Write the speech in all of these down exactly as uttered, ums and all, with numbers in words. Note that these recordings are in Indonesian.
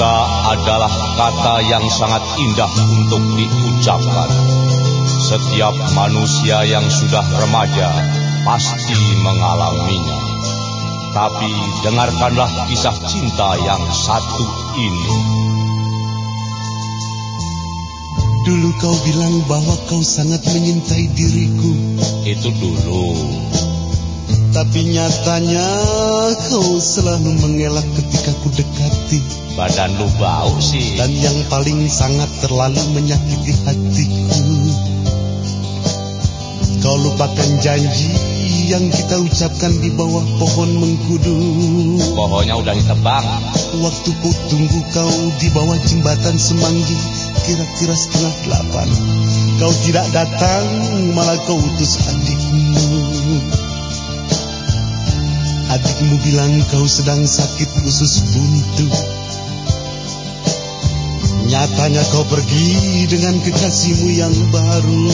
Cinta adalah kata yang sangat indah untuk diucapkan. Setiap manusia yang sudah remaja pasti mengalaminya. Tapi dengarkanlah kisah cinta yang satu ini. Dulu kau bilang bahwa kau sangat menyintai diriku. Itu dulu. Tapi nyatanya kau selalu mengelak ketika ku dekati. Badan lu bau sih. Dan yang paling sangat terlalu menyakiti hatiku, kau lupakan janji yang kita ucapkan di bawah pohon mengkudu. Pohonnya udah ditebang. Waktu ku tunggu kau di bawah jembatan Semanggi, kira-kira setengah delapan, kau tidak datang, malah kau utus adikmu. Adikmu bilang kau sedang sakit usus buntu. Nyatanya kau pergi dengan kekasihmu yang baru.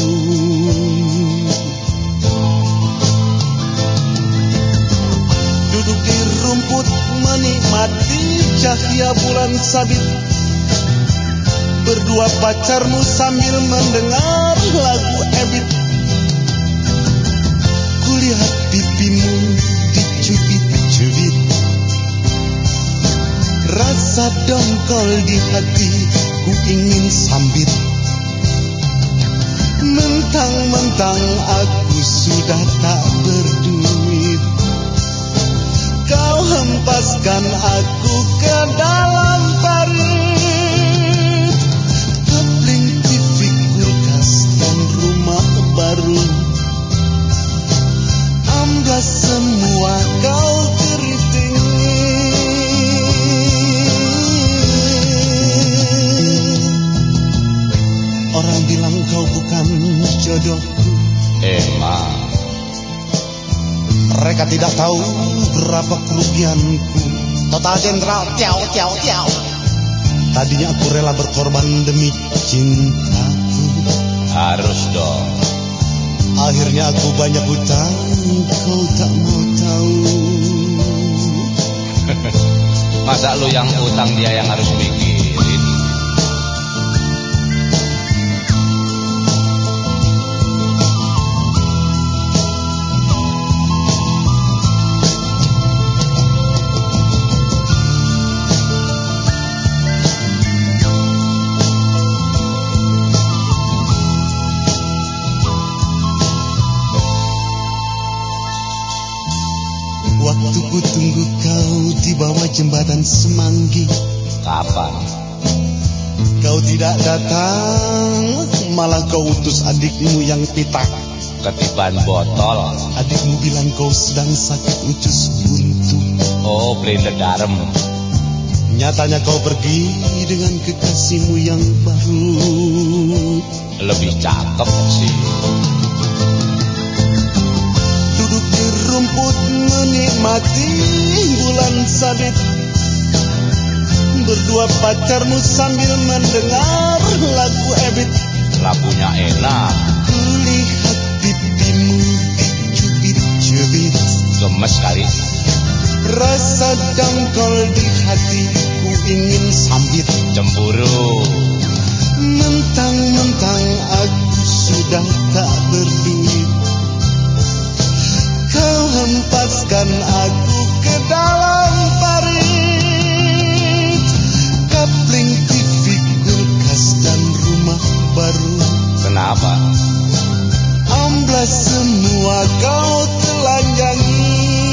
Duduk di rumput menikmati cahaya bulan sabit, berdua pacarmu sambil mendengar lagu Ebit. Kulihat pipimu dicubit-cubit, rasa dongkol di hati ku ingin sambit. Mentang-mentang aku sudah tak berduit, kau hempaskan aku ke dalam parit. Kapling T V, kulkas dan rumah baru, amblas semua kau keriting. Orang bilang kau bukan jodohku. Emang mereka tidak tahu berapa kerugianku. Total Jenderal tiau tiau tiau. Tadinya aku rela berkorban demi cintaku. harus dong. Akhirnya aku banyak hutang, kau tak mau tahu. Masa lu yang utang dia yang harus mikirin? Waktu ku tunggu kau di bawah jembatan Semanggi, Kapan? kau tidak datang, malah kau utus adikmu yang pitak. Ketiban botol. Adikmu bilang kau sedang sakit usus buntu. Oh, blender garam. Nyatanya kau pergi dengan kekasihmu yang baru. Lebih cakep sih. Duduk di rumput menikmati bulan sabit, berdua pacarmu sambil mendengar lagu Ebit. Lagunya enak. Kulihat pipimu dicubit-cubit, Gemes kali. rasa dongkol di hati ku ingin sambit. Cemburu. Mentang-mentang aku sudah tak berduit, kau hempaskan aku ke dalam parit. Kapling T V, kulkas dan rumah baru, Kenapa? amblas semua kau telanjangi.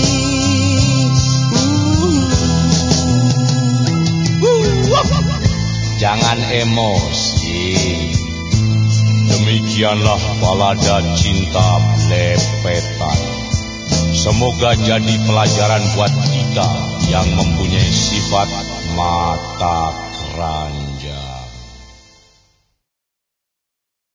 Uh. Uh. Jangan emosi. Demikianlah balada cinta lepetan. Semoga jadi pelajaran buat kita yang mempunyai sifat mata keranjang.